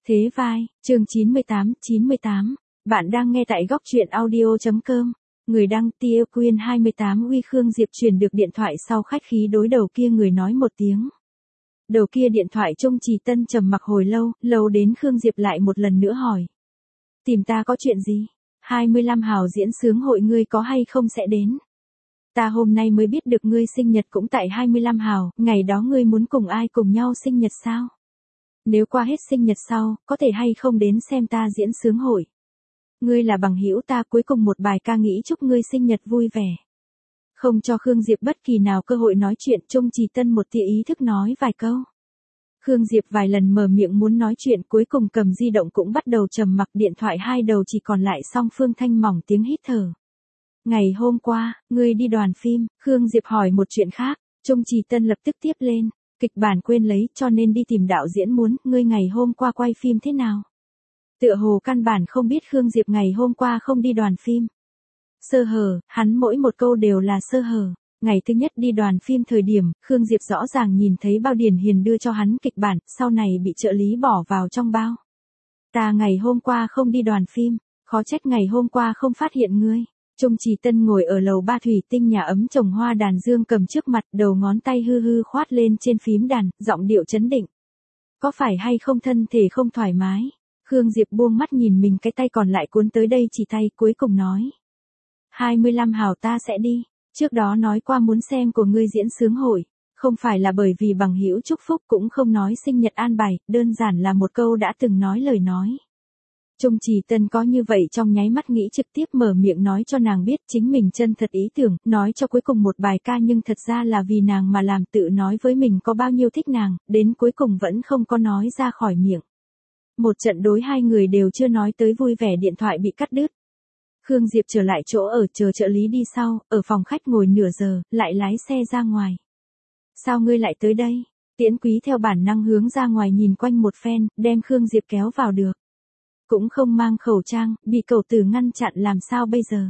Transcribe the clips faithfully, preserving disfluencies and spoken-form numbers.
Thế vai, chương chín mươi tám, chín mươi tám. Bạn đang nghe tại góc truyện audio.com. Người đăng Tia Quyên hai mươi tám uy Khương Diệp truyền được điện thoại sau khách khí đối đầu kia người nói một tiếng. Đầu kia điện thoại Trung Trì Tân trầm mặc hồi lâu, lâu đến Khương Diệp lại một lần nữa hỏi. Tìm ta có chuyện gì? hai mươi lăm hào diễn sướng hội ngươi có hay không sẽ đến? Ta hôm nay mới biết được ngươi sinh nhật cũng tại hai mươi lăm hào, ngày đó ngươi muốn cùng ai cùng nhau sinh nhật sao? Nếu qua hết sinh nhật sau, có thể hay không đến xem ta diễn sướng hội? Ngươi là bằng hữu ta, cuối cùng một bài ca nghĩ chúc ngươi sinh nhật vui vẻ. Không cho Khương Diệp bất kỳ nào cơ hội nói chuyện, Trung Trì Tân một tia ý thức nói vài câu. Khương Diệp vài lần mở miệng muốn nói chuyện, cuối cùng cầm di động cũng bắt đầu trầm mặc, điện thoại hai đầu chỉ còn lại song phương thanh mỏng tiếng hít thở. Ngày hôm qua, ngươi đi đoàn phim, Khương Diệp hỏi một chuyện khác, Trung Trì Tân lập tức tiếp lên. Kịch bản quên lấy cho nên đi tìm đạo diễn muốn, ngươi ngày hôm qua quay phim thế nào? Tựa hồ căn bản không biết Khương Diệp ngày hôm qua không đi đoàn phim. Sơ hở, hắn mỗi một câu đều là sơ hở. Ngày thứ nhất đi đoàn phim thời điểm, Khương Diệp rõ ràng nhìn thấy bao Điển Hiền đưa cho hắn kịch bản, sau này bị trợ lý bỏ vào trong bao. Ta ngày hôm qua không đi đoàn phim, khó trách ngày hôm qua không phát hiện ngươi. Trung Trì Tân ngồi ở lầu ba thủy tinh nhà ấm trồng hoa đàn dương cầm trước mặt, đầu ngón tay hư hư khoát lên trên phím đàn, giọng điệu chấn định. Có phải hay không thân thể không thoải mái? Khương Diệp buông mắt nhìn mình cái tay còn lại cuốn tới đây chỉ tay, cuối cùng nói. hai mươi lăm hào ta sẽ đi, trước đó nói qua muốn xem của ngươi diễn sướng hội, không phải là bởi vì bằng hữu chúc phúc, cũng không nói sinh nhật an bài, đơn giản là một câu đã từng nói lời nói. Trung Trì Tân có như vậy trong nháy mắt nghĩ trực tiếp mở miệng nói cho nàng biết chính mình chân thật ý tưởng, nói cho cuối cùng một bài ca nhưng thật ra là vì nàng mà làm, tự nói với mình có bao nhiêu thích nàng, đến cuối cùng vẫn không có nói ra khỏi miệng. Một trận đối hai người đều chưa nói tới vui vẻ, điện thoại bị cắt đứt. Khương Diệp trở lại chỗ ở chờ trợ lý đi sau, ở phòng khách ngồi nửa giờ, lại lái xe ra ngoài. Sao ngươi lại tới đây? Tiễn Quý theo bản năng hướng ra ngoài nhìn quanh một phen, đem Khương Diệp kéo vào được. Cũng không mang khẩu trang, bị cậu tử ngăn chặn làm sao bây giờ?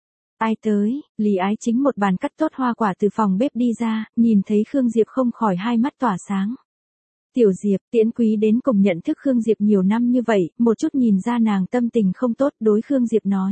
Ai tới? Lý Ái Chính một bàn cắt tốt hoa quả từ phòng bếp đi ra, nhìn thấy Khương Diệp không khỏi hai mắt tỏa sáng. Tiểu Diệp, Tiễn Quý đến cùng nhận thức Khương Diệp nhiều năm như vậy, một chút nhìn ra nàng tâm tình không tốt, đối Khương Diệp nói.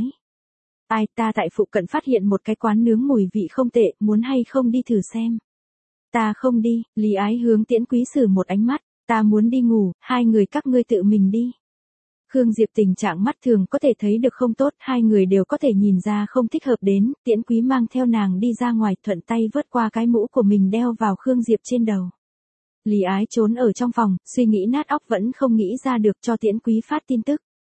Ai, ta tại phụ cận phát hiện một cái quán nướng mùi vị không tệ, muốn hay không đi thử xem? Ta không đi, Lý Ái hướng Tiễn Quý xử một ánh mắt, ta muốn đi ngủ, hai người các ngươi tự mình đi. Khương Diệp tình trạng mắt thường có thể thấy được không tốt, hai người đều có thể nhìn ra không thích hợp đến, Tiễn Quý mang theo nàng đi ra ngoài, thuận tay vớt qua cái mũ của mình đeo vào Khương Diệp trên đầu. Lý Ái trốn ở trong phòng, suy nghĩ nát óc vẫn không nghĩ ra được cho Tiễn Quý phát tin tức.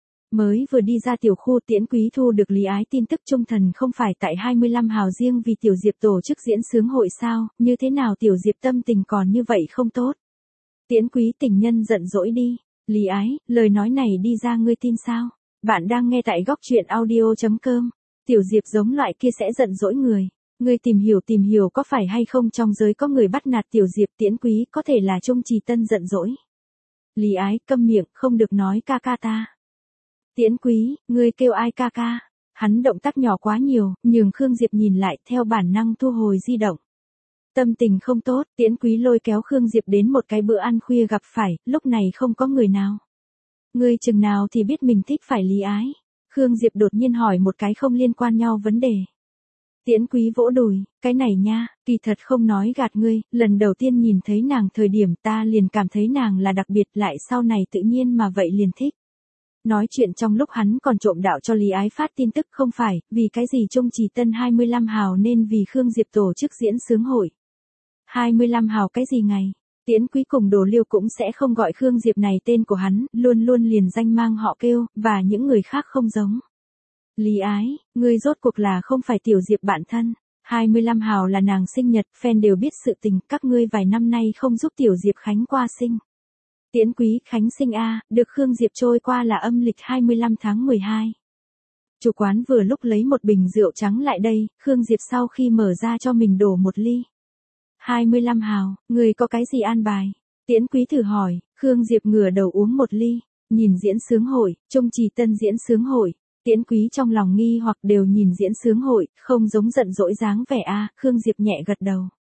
Mới vừa đi ra tiểu khu, Tiễn Quý thu được Lý Ái tin tức trung thần không phải tại hai mươi lăm hào riêng vì Tiểu Diệp tổ chức diễn sướng hội sao, như thế nào Tiểu Diệp tâm tình còn như vậy không tốt. Tiễn Quý tình nhân giận dỗi đi. Lý Ái, lời nói này đi ra ngươi tin sao? Bạn đang nghe tại góc truyện audio.com. Tiểu Diệp giống loại kia sẽ giận dỗi người. Ngươi tìm hiểu tìm hiểu có phải hay không trong giới có người bắt nạt Tiểu Diệp. Tiễn Quý, có thể là Trung Trì Tân giận dỗi. Lý Ái, câm miệng, không được nói ca ca ta. Tiễn Quý, ngươi kêu ai ca ca? Hắn động tác nhỏ quá nhiều, nhường Khương Diệp nhìn lại, theo bản năng thu hồi di động. Tâm tình không tốt, Tiễn Quý lôi kéo Khương Diệp đến một cái bữa ăn khuya gặp phải, lúc này không có người nào. Ngươi chừng nào thì biết mình thích phải Lý Ái? Khương Diệp đột nhiên hỏi một cái không liên quan nhau vấn đề. Tiễn Quý vỗ đùi, cái này nha, kỳ thật không nói gạt ngươi, lần đầu tiên nhìn thấy nàng thời điểm ta liền cảm thấy nàng là đặc biệt, lại sau này tự nhiên mà vậy liền thích. Nói chuyện trong lúc hắn còn trộm đạo cho Lý Ái phát tin tức, không phải, vì cái gì Trung Trì Tân hai mươi lăm hào nên vì Khương Diệp tổ chức diễn sướng hội. hai mươi lăm hào cái gì ngày? Tiễn Quý cùng Đồ Liêu cũng sẽ không gọi Khương Diệp này tên của hắn, luôn luôn liền danh mang họ kêu, và những người khác không giống. Lý Ái, ngươi rốt cuộc là không phải Tiểu Diệp bạn thân. hai mươi lăm hào là nàng sinh nhật, fan đều biết sự tình, các ngươi vài năm nay không giúp Tiểu Diệp Khánh qua sinh. Tiễn Quý, Khánh sinh a, được Khương Diệp trôi qua là âm lịch hai mươi lăm tháng mười hai. Chủ quán vừa lúc lấy một bình rượu trắng lại đây, Khương Diệp sau khi mở ra cho mình đổ một ly. hai mươi lăm hào, người có cái gì an bài? Tiễn Quý thử hỏi, Khương Diệp ngửa đầu uống một ly, nhìn diễn sướng hội, Trung Trì Tân diễn sướng hội. Tiễn Quý trong lòng nghi hoặc đều nhìn diễn sướng hội, không giống giận dỗi dáng vẻ a, Khương Diệp nhẹ gật đầu.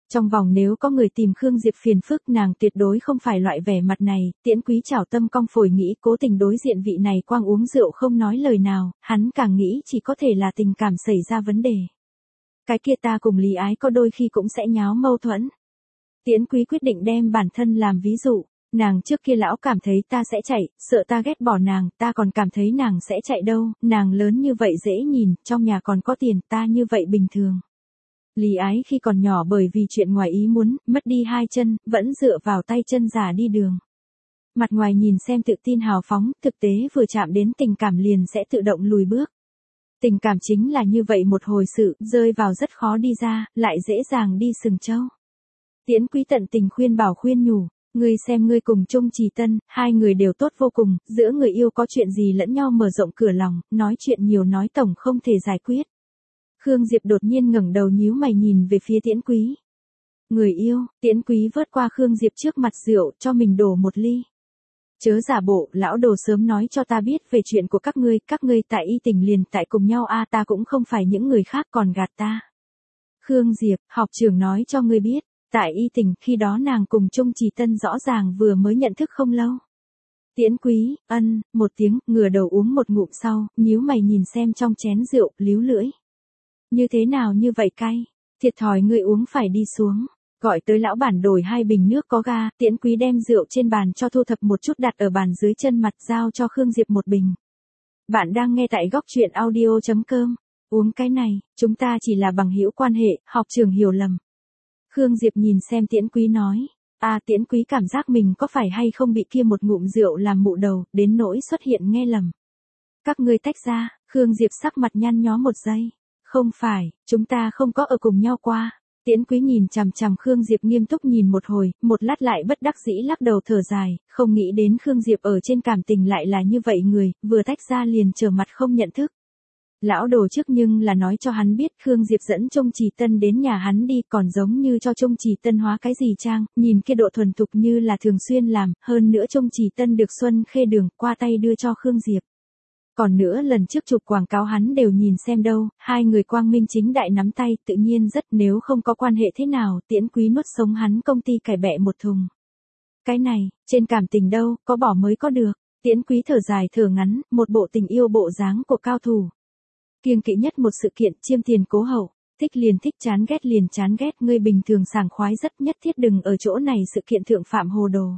Trong vòng nếu có người tìm Khương Diệp phiền phức nàng tuyệt đối không phải loại vẻ mặt này, Tiễn Quý chảo tâm cong phổi nghĩ cố tình đối diện vị này quang uống rượu không nói lời nào, hắn càng nghĩ chỉ có thể là tình cảm xảy ra vấn đề. Cái kia ta cùng Lý Ái có đôi khi cũng sẽ nháo mâu thuẫn. Tiễn Quý quyết định đem bản thân làm ví dụ, nàng trước kia lão cảm thấy ta sẽ chạy, sợ ta ghét bỏ nàng, ta còn cảm thấy nàng sẽ chạy đâu, nàng lớn như vậy dễ nhìn, trong nhà còn có tiền, ta như vậy bình thường. Lý Ái khi còn nhỏ bởi vì chuyện ngoài ý muốn, mất đi hai chân, vẫn dựa vào tay chân giả đi đường. Mặt ngoài nhìn xem tự tin hào phóng, thực tế vừa chạm đến tình cảm liền sẽ tự động lùi bước. Tình cảm chính là như vậy một hồi sự, rơi vào rất khó đi ra, lại dễ dàng đi sừng châu. Tiễn Quý tận tình khuyên bảo khuyên nhủ, ngươi xem ngươi cùng Trung Trì Tân, hai người đều tốt vô cùng, giữa người yêu có chuyện gì lẫn nhau mở rộng cửa lòng, nói chuyện nhiều nói tổng không thể giải quyết. Khương Diệp đột nhiên ngẩng đầu nhíu mày nhìn về phía Tiễn Quý. Người yêu, Tiễn Quý vớt qua Khương Diệp trước mặt rượu, cho mình đổ một ly. Chớ giả bộ, lão đồ sớm nói cho ta biết về chuyện của các ngươi, các ngươi tại Y Tình liền tại cùng nhau a, ta cũng không phải những người khác còn gạt ta. Khương Diệp, học trưởng nói cho ngươi biết, tại Y Tình khi đó nàng cùng Trung Trì Tân rõ ràng vừa mới nhận thức không lâu. Tiễn Quý, ân, một tiếng, ngửa đầu uống một ngụm sau, nhíu mày nhìn xem trong chén rượu, líu lưỡi. Như thế nào như vậy cay, thiệt thòi ngươi uống phải đi xuống. Gọi tới lão bản đổi hai bình nước có ga, Tiễn Quý đem rượu trên bàn cho thu thập một chút đặt ở bàn dưới chân mặt giao cho Khương Diệp một bình. Bạn đang nghe tại góc truyện audio chấm com, uống cái này, chúng ta chỉ là bằng hữu quan hệ, học trường hiểu lầm. Khương Diệp nhìn xem Tiễn Quý nói, à Tiễn Quý cảm giác mình có phải hay không bị kia một ngụm rượu làm mụ đầu, đến nỗi xuất hiện nghe lầm. Các ngươi tách ra, Khương Diệp sắc mặt nhăn nhó một giây. Không phải, chúng ta không có ở cùng nhau qua. Tiễn Quý nhìn chằm chằm Khương Diệp nghiêm túc nhìn một hồi, một lát lại bất đắc dĩ lắc đầu thở dài, không nghĩ đến Khương Diệp ở trên cảm tình lại là như vậy người, vừa tách ra liền trở mặt không nhận thức. Lão đồ trước nhưng là nói cho hắn biết Khương Diệp dẫn Trung Trì Tân đến nhà hắn đi, còn giống như cho Trung Trì Tân hóa cái gì trang, nhìn kia độ thuần thục như là thường xuyên làm, hơn nữa Trung Trì Tân được Xuân Khê Đường qua tay đưa cho Khương Diệp. Còn nữa lần trước chụp quảng cáo hắn đều nhìn xem đâu, hai người quang minh chính đại nắm tay tự nhiên rất, nếu không có quan hệ thế nào, Tiễn Quý nuốt sống hắn công ty cải bẹ một thùng. Cái này, trên cảm tình đâu, có bỏ mới có được. Tiễn Quý thở dài thở ngắn, một bộ tình yêu bộ dáng của cao thủ. Kiêng kỵ nhất một sự kiện, chiêm tiền cố hậu, thích liền thích chán ghét liền chán ghét, ngươi bình thường sảng khoái rất, nhất thiết đừng ở chỗ này sự kiện thượng phạm hồ đồ.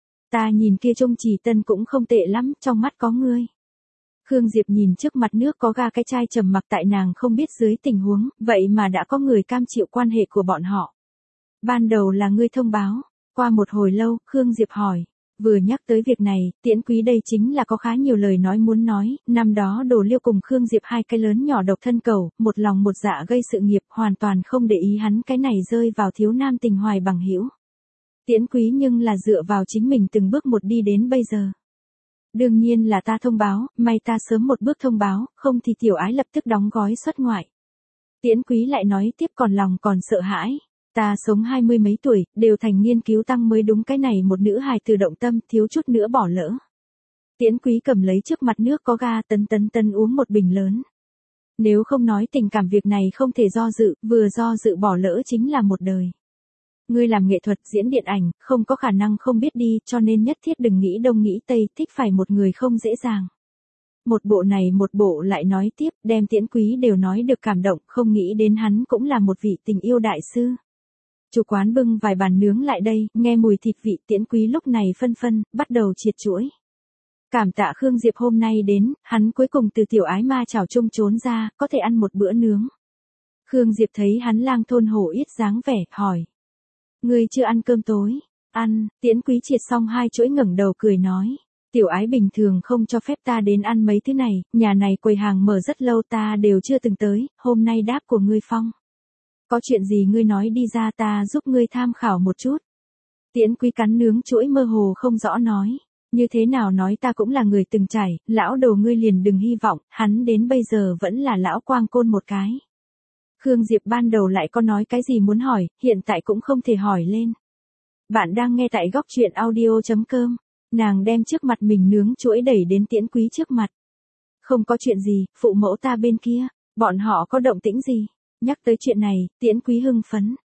Ta nhìn kia Trung Trì Tân cũng không tệ lắm, trong mắt có ngươi. Khương Diệp nhìn trước mặt nước có ga cái chai trầm mặc tại nàng không biết dưới tình huống, vậy mà đã có người cam chịu quan hệ của bọn họ. Ban đầu là ngươi thông báo, qua một hồi lâu, Khương Diệp hỏi, vừa nhắc tới việc này, Tiễn Quý đây chính là có khá nhiều lời nói muốn nói, năm đó Đồ Liêu cùng Khương Diệp hai cái lớn nhỏ độc thân cầu, một lòng một dạ gây sự nghiệp, hoàn toàn không để ý hắn cái này rơi vào thiếu nam tình hoài bằng hữu. Tiễn Quý nhưng là dựa vào chính mình từng bước một đi đến bây giờ. Đương nhiên là ta thông báo, may ta sớm một bước thông báo, không thì tiểu ái lập tức đóng gói xuất ngoại. Tiễn Quý lại nói tiếp còn lòng còn sợ hãi. Ta sống hai mươi mấy tuổi, đều thành nghiên cứu tăng mới đúng, cái này một nữ hài tự động tâm, thiếu chút nữa bỏ lỡ. Tiễn Quý cầm lấy trước mặt nước có ga tấn tấn tấn uống một bình lớn. Nếu không nói tình cảm việc này không thể do dự, vừa do dự bỏ lỡ chính là một đời. Ngươi làm nghệ thuật diễn điện ảnh, không có khả năng không biết đi, cho nên nhất thiết đừng nghĩ đông nghĩ tây, thích phải một người không dễ dàng. Một bộ này một bộ lại nói tiếp, đem Tiễn Quý đều nói được cảm động, không nghĩ đến hắn cũng là một vị tình yêu đại sư. Chủ quán bưng vài bàn nướng lại đây, nghe mùi thịt vị, Tiễn Quý lúc này phân phân, bắt đầu triệt chuỗi. Cảm tạ Khương Diệp hôm nay đến, hắn cuối cùng từ tiểu ái ma chảo chung trốn ra, có thể ăn một bữa nướng. Khương Diệp thấy hắn lang thôn hổ yết dáng vẻ, hỏi. Ngươi chưa ăn cơm tối? Ăn, Tiễn Quý triệt xong hai chuỗi ngẩng đầu cười nói. Tiểu ái bình thường không cho phép ta đến ăn mấy thứ này, nhà này quầy hàng mở rất lâu ta đều chưa từng tới, hôm nay đáp của ngươi phong. Có chuyện gì ngươi nói đi ra ta giúp ngươi tham khảo một chút. Tiễn Quý cắn nướng chuỗi mơ hồ không rõ nói. Như thế nào nói ta cũng là người từng trải, lão đồ ngươi liền đừng hy vọng, hắn đến bây giờ vẫn là lão quang côn một cái. Khương Diệp ban đầu lại có nói cái gì muốn hỏi, hiện tại cũng không thể hỏi lên. Bạn đang nghe tại góc truyện audio chấm com, nàng đem trước mặt mình nướng chuỗi đẩy đến Tiễn Quý trước mặt. Không có chuyện gì, phụ mẫu ta bên kia, bọn họ có động tĩnh gì? Nhắc tới chuyện này, Tiễn Quý hưng phấn.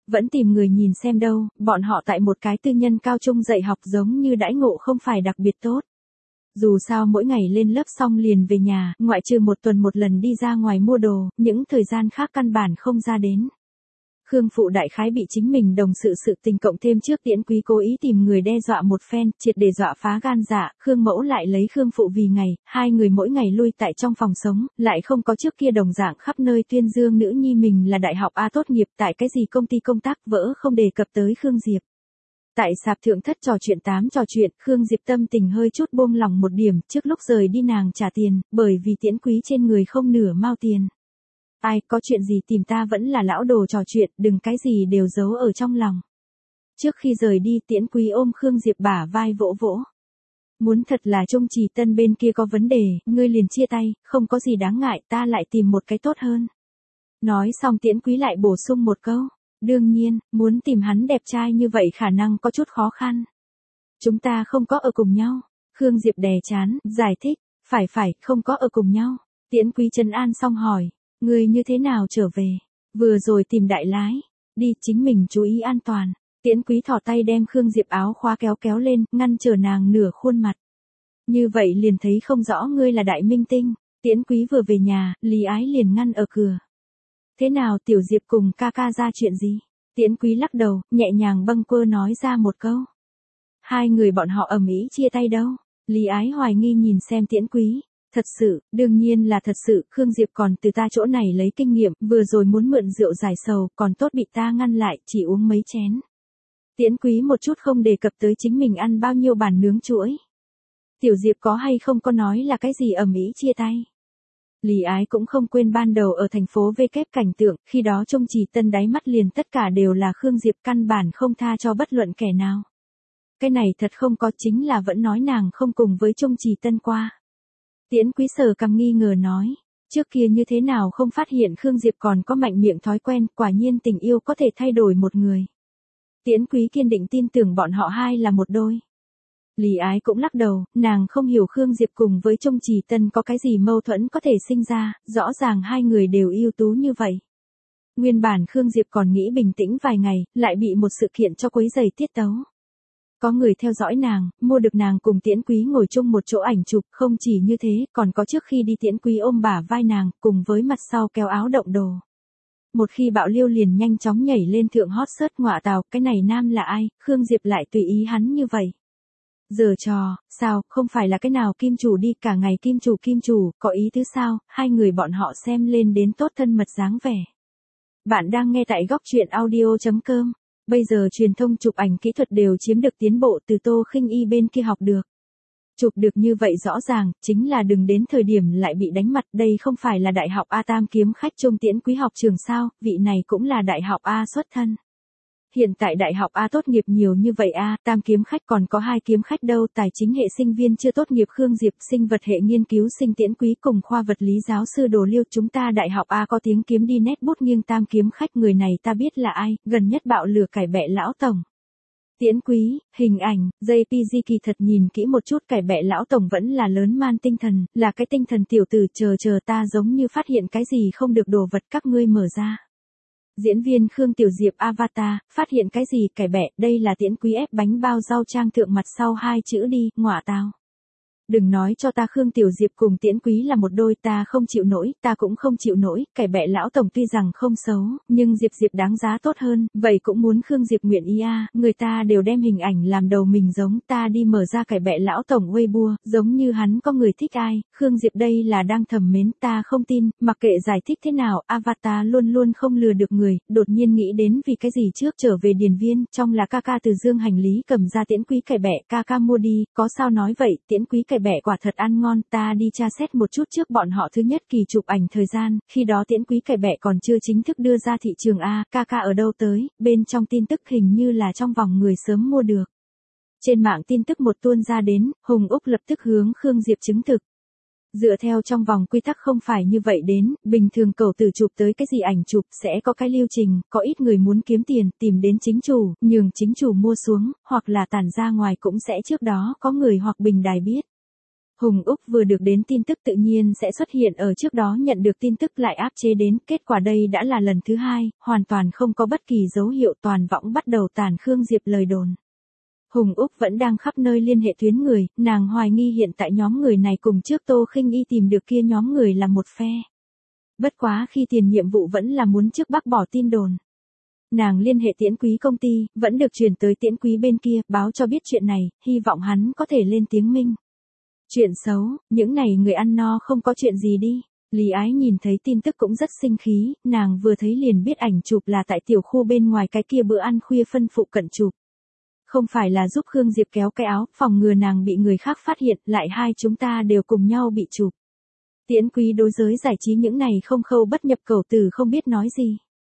Vẫn tìm người nhìn xem đâu, bọn họ tại một cái tư nhân cao trung dạy học giống như đãi ngộ không phải đặc biệt tốt. Dù sao mỗi ngày lên lớp xong liền về nhà, ngoại trừ một tuần một lần đi ra ngoài mua đồ, những thời gian khác căn bản không ra đến. Khương Phụ đại khái bị chính mình đồng sự sự tình cộng thêm trước Tiễn Quý cố ý tìm người đe dọa một phen, triệt để dọa phá gan dạ, Khương Mẫu lại lấy Khương Phụ vì ngày, hai người mỗi ngày lui tại trong phòng sống, lại không có trước kia đồng dạng khắp nơi tuyên dương nữ nhi mình là đại học A tốt nghiệp tại cái gì công ty công tác vỡ không đề cập tới Khương Diệp. Tại sạp thượng thất trò chuyện tám trò chuyện, Khương Diệp tâm tình hơi chút buông lòng một điểm, trước lúc rời đi nàng trả tiền, bởi vì Tiễn Quý trên người không nửa mao tiền. Ai, có chuyện gì tìm ta vẫn là lão đồ trò chuyện, đừng cái gì đều giấu ở trong lòng. Trước khi rời đi Tiễn Quý ôm Khương Diệp bả vai vỗ vỗ. Muốn thật là Trung Trì Tân bên kia có vấn đề, ngươi liền chia tay, không có gì đáng ngại, ta lại tìm một cái tốt hơn. Nói xong Tiễn Quý lại bổ sung một câu. Đương nhiên, muốn tìm hắn đẹp trai như vậy khả năng có chút khó khăn. Chúng ta không có ở cùng nhau. Khương Diệp đè chán, giải thích. Phải phải, không có ở cùng nhau. Tiễn Quý trấn an xong hỏi. Ngươi như thế nào trở về? Vừa rồi tìm đại lái. Đi, chính mình chú ý an toàn. Tiễn Quý thò tay đem Khương Diệp áo khóa kéo kéo lên, ngăn trở nàng nửa khuôn mặt. Như vậy liền thấy không rõ ngươi là đại minh tinh. Tiễn Quý vừa về nhà, Lý Ái liền ngăn ở cửa. Thế nào Tiểu Diệp cùng ca ca ra chuyện gì? Tiễn Quý lắc đầu, nhẹ nhàng bâng quơ nói ra một câu. Hai người bọn họ ầm ĩ chia tay đâu? Lý Ái hoài nghi nhìn xem Tiễn Quý. Thật sự, đương nhiên là thật sự, Khương Diệp còn từ ta chỗ này lấy kinh nghiệm, vừa rồi muốn mượn rượu giải sầu, còn tốt bị ta ngăn lại, chỉ uống mấy chén. Tiễn Quý một chút không đề cập tới chính mình ăn bao nhiêu bàn nướng chuỗi. Tiểu Diệp có hay không có nói là cái gì ầm ĩ chia tay? Lý Ái cũng không quên ban đầu ở thành phố V kép cảnh tượng, khi đó Trung Trì Tân đáy mắt liền tất cả đều là Khương Diệp căn bản không tha cho bất luận kẻ nào. Cái này thật không có chính là vẫn nói nàng không cùng với Trung Trì Tân qua. Tiễn Quý sờ cằm nghi ngờ nói, trước kia như thế nào không phát hiện Khương Diệp còn có mạnh miệng thói quen, quả nhiên tình yêu có thể thay đổi một người. Tiễn Quý kiên định tin tưởng bọn họ hai là một đôi. Lý Ái cũng lắc đầu, nàng không hiểu Khương Diệp cùng với Trung Trì Tân có cái gì mâu thuẫn có thể sinh ra, rõ ràng hai người đều ưu tú như vậy. Nguyên bản Khương Diệp còn nghĩ bình tĩnh vài ngày, lại bị một sự kiện cho quấy rầy tiết tấu. Có người theo dõi nàng, mua được nàng cùng Tiễn Quý ngồi chung một chỗ ảnh chụp, không chỉ như thế, còn có trước khi đi Tiễn Quý ôm bả vai nàng, cùng với mặt sau kéo áo động đồ. Một khi bạo liêu liền nhanh chóng nhảy lên thượng hot search ngọa tào, cái này nam là ai, Khương Diệp lại tùy ý hắn như vậy. Giờ trò, sao, không phải là cái nào kim chủ đi cả ngày kim chủ kim chủ, có ý thứ sao, hai người bọn họ xem lên đến tốt thân mật dáng vẻ. Bạn đang nghe tại góc truyện audio chấm com. Bây giờ truyền thông chụp ảnh kỹ thuật đều chiếm được tiến bộ từ Tô Khinh Y bên kia học được. Chụp được như vậy rõ ràng, chính là đừng đến thời điểm lại bị đánh mặt, đây không phải là đại học A tam kiếm khách Trung Tiễn Quý học trường sao, vị này cũng là đại học A xuất thân. Hiện tại đại học A tốt nghiệp nhiều như vậy A, tam kiếm khách còn có hai kiếm khách đâu, tài chính hệ sinh viên chưa tốt nghiệp Khương Diệp, sinh vật hệ nghiên cứu sinh Tiễn Quý cùng khoa vật lý giáo sư Đồ Liêu, chúng ta đại học A có tiếng kiếm đi nét bút nghiêng tam kiếm khách, người này ta biết là ai, gần nhất bạo lửa cải bẹ lão tổng. Tiễn Quý, hình ảnh, gi pê giê kỳ thật nhìn kỹ một chút cải bẹ lão tổng vẫn là lớn man tinh thần, là cái tinh thần tiểu tử, chờ chờ ta giống như phát hiện cái gì không được đồ vật các ngươi mở ra. Diễn viên Khương Tiểu Diệp Avatar, phát hiện cái gì cải bẹ, đây là Tiễn Quý ép bánh bao rau trang thượng mặt sau hai chữ đi, ngọa tào. Đừng nói cho ta Khương Tiểu Diệp cùng Tiễn Quý là một đôi, ta không chịu nổi, ta cũng không chịu nổi, cải bẹ lão tổng tuy rằng không xấu, nhưng Diệp Diệp đáng giá tốt hơn, vậy cũng muốn Khương Diệp nguyện ý a, người ta đều đem hình ảnh làm đầu mình giống, ta đi mở ra cải bẹ lão tổng Weibo, giống như hắn có người thích ai, Khương Diệp đây là đang thầm mến, ta không tin, mặc kệ giải thích thế nào, Avatar luôn luôn không lừa được người, đột nhiên nghĩ đến vì cái gì trước trở về điền viên, trong là ca ca từ dương hành lý cầm ra Tiễn Quý cải bẹ, ca ca mua đi, có sao nói vậy, Tiễn Quý cải bẹ quả thật ăn ngon, ta đi tra xét một chút trước bọn họ thứ nhất kỳ chụp ảnh thời gian, khi đó Tiễn Quý cải bẹ còn chưa chính thức đưa ra thị trường A, ca ca ở đâu tới, bên trong tin tức hình như là trong vòng người sớm mua được. Trên mạng tin tức một tuôn ra đến, Hùng Úc lập tức hướng Khương Diệp chứng thực. Dựa theo trong vòng quy tắc không phải như vậy đến, bình thường cầu tử chụp tới cái gì ảnh chụp sẽ có cái lưu trình, có ít người muốn kiếm tiền, tìm đến chính chủ, nhường chính chủ mua xuống, hoặc là tản ra ngoài cũng sẽ trước đó có người hoặc bình đài biết. Hùng Úc vừa được đến tin tức tự nhiên sẽ xuất hiện ở trước đó nhận được tin tức lại áp chế đến, kết quả đây đã là lần thứ hai, hoàn toàn không có bất kỳ dấu hiệu, toàn võng bắt đầu tàn Khương Diệp lời đồn. Hùng Úc vẫn đang khắp nơi liên hệ tuyến người, nàng hoài nghi hiện tại nhóm người này cùng trước Tô Khinh Y tìm được kia nhóm người là một phe. Bất quá khi tiền nhiệm vụ vẫn là muốn trước bác bỏ tin đồn. Nàng liên hệ Tiễn Quý công ty, vẫn được truyền tới Tiễn Quý bên kia, báo cho biết chuyện này, hy vọng hắn có thể lên tiếng minh. Chuyện xấu, những này người ăn no không có chuyện gì đi. Lý Ái nhìn thấy tin tức cũng rất sinh khí, nàng vừa thấy liền biết ảnh chụp là tại tiểu khu bên ngoài cái kia bữa ăn khuya phân phụ cận chụp. Không phải là giúp Khương Diệp kéo cái áo, phòng ngừa nàng bị người khác phát hiện, lại hai chúng ta đều cùng nhau bị chụp. Tiễn Quý đối giới giải trí những này không khâu bất nhập khẩu từ không biết nói gì.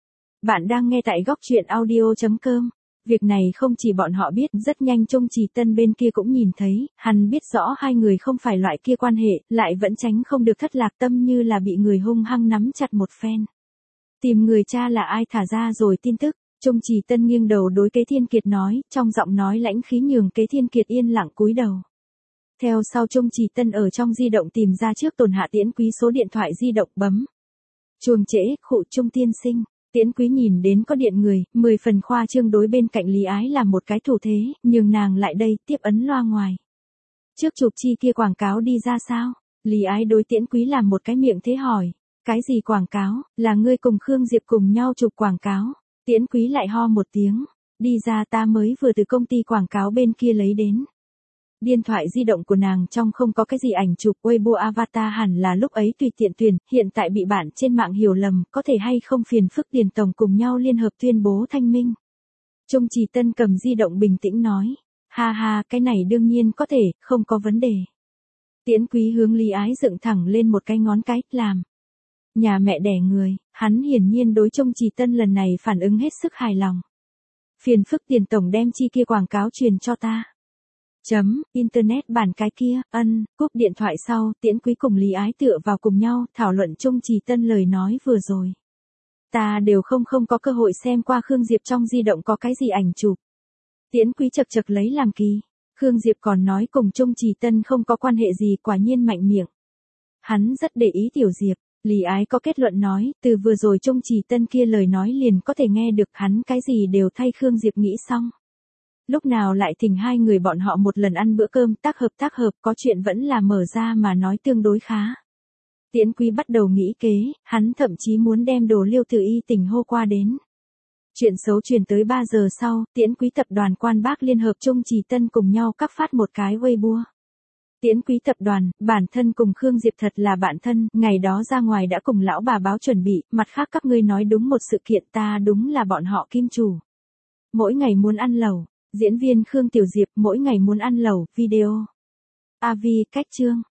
Bạn đang nghe tại góc truyện audio chấm com. Việc này không chỉ bọn họ biết, rất nhanh Trung Trì Tân bên kia cũng nhìn thấy, hắn biết rõ hai người không phải loại kia quan hệ, lại vẫn tránh không được thất lạc tâm như là bị người hung hăng nắm chặt một phen. Tìm người cha là ai thả ra rồi tin tức, Trung Trì Tân nghiêng đầu đối Kế Thiên Kiệt nói, trong giọng nói lãnh khí nhường Kế Thiên Kiệt yên lặng cúi đầu. Theo sau Trung Trì Tân ở trong di động tìm ra trước tồn hạ Tiễn Quý số điện thoại di động bấm. Chuông trễ, khụ Trung tiên sinh. Tiễn Quý nhìn đến có điện người, mười phần khoa trương đối bên cạnh Lý Ái làm một cái thủ thế, nhưng nàng lại đây, tiếp ấn loa ngoài. Trước chụp chi kia quảng cáo đi ra sao? Lý Ái đối Tiễn Quý làm một cái miệng thế hỏi. Cái gì quảng cáo, là ngươi cùng Khương Diệp cùng nhau chụp quảng cáo. Tiễn Quý lại ho một tiếng. Đi ra ta mới vừa từ công ty quảng cáo bên kia lấy đến. Điện thoại di động của nàng trong không có cái gì ảnh chụp Weibo avatar hẳn là lúc ấy tùy tiện tuyển, hiện tại bị bạn trên mạng hiểu lầm, có thể hay không phiền phức Điền Tổng cùng nhau liên hợp tuyên bố thanh minh. Trung Trì Tân cầm di động bình tĩnh nói, ha ha, cái này đương nhiên có thể, không có vấn đề. Tiễn Quý hướng Lý Ái dựng thẳng lên một cái ngón cái, làm. Nhà mẹ đẻ người, hắn hiển nhiên đối Trung Trì Tân lần này phản ứng hết sức hài lòng. Phiền phức Điền Tổng đem chi kia quảng cáo truyền cho ta. Chấm, internet bản cái kia, ân, cúp điện thoại sau, Tiễn Quý cùng Lý Ái tựa vào cùng nhau, thảo luận Trung Trì Tân lời nói vừa rồi. Ta đều không không có cơ hội xem qua Khương Diệp trong di động có cái gì ảnh chụp. Tiễn Quý chật chật lấy làm kỳ. Khương Diệp còn nói cùng Trung Trì Tân không có quan hệ gì, quả nhiên mạnh miệng. Hắn rất để ý Tiểu Diệp. Lý Ái có kết luận nói, từ vừa rồi Trung Trì Tân kia lời nói liền có thể nghe được hắn cái gì đều thay Khương Diệp nghĩ xong. Lúc nào lại thỉnh hai người bọn họ một lần ăn bữa cơm, tác hợp tác hợp, có chuyện vẫn là mở ra mà nói tương đối khá. Tiễn Quý bắt đầu nghĩ kế, hắn thậm chí muốn đem Đồ Liêu Từ Y tỉnh hô qua đến. Chuyện xấu truyền tới ba giờ sau, Tiễn Quý tập đoàn Quan Bác liên hợp Trung Trì Tân cùng nhau cắp phát một cái Weibo. Tiễn Quý tập đoàn, bản thân cùng Khương Diệp thật là bạn thân, ngày đó ra ngoài đã cùng lão bà báo chuẩn bị, mặt khác các ngươi nói đúng một sự kiện, ta đúng là bọn họ kim chủ. Mỗi ngày muốn ăn lẩu. Diễn viên Khương Tiểu Diệp mỗi ngày muốn ăn lẩu, video. a vê, cách chương.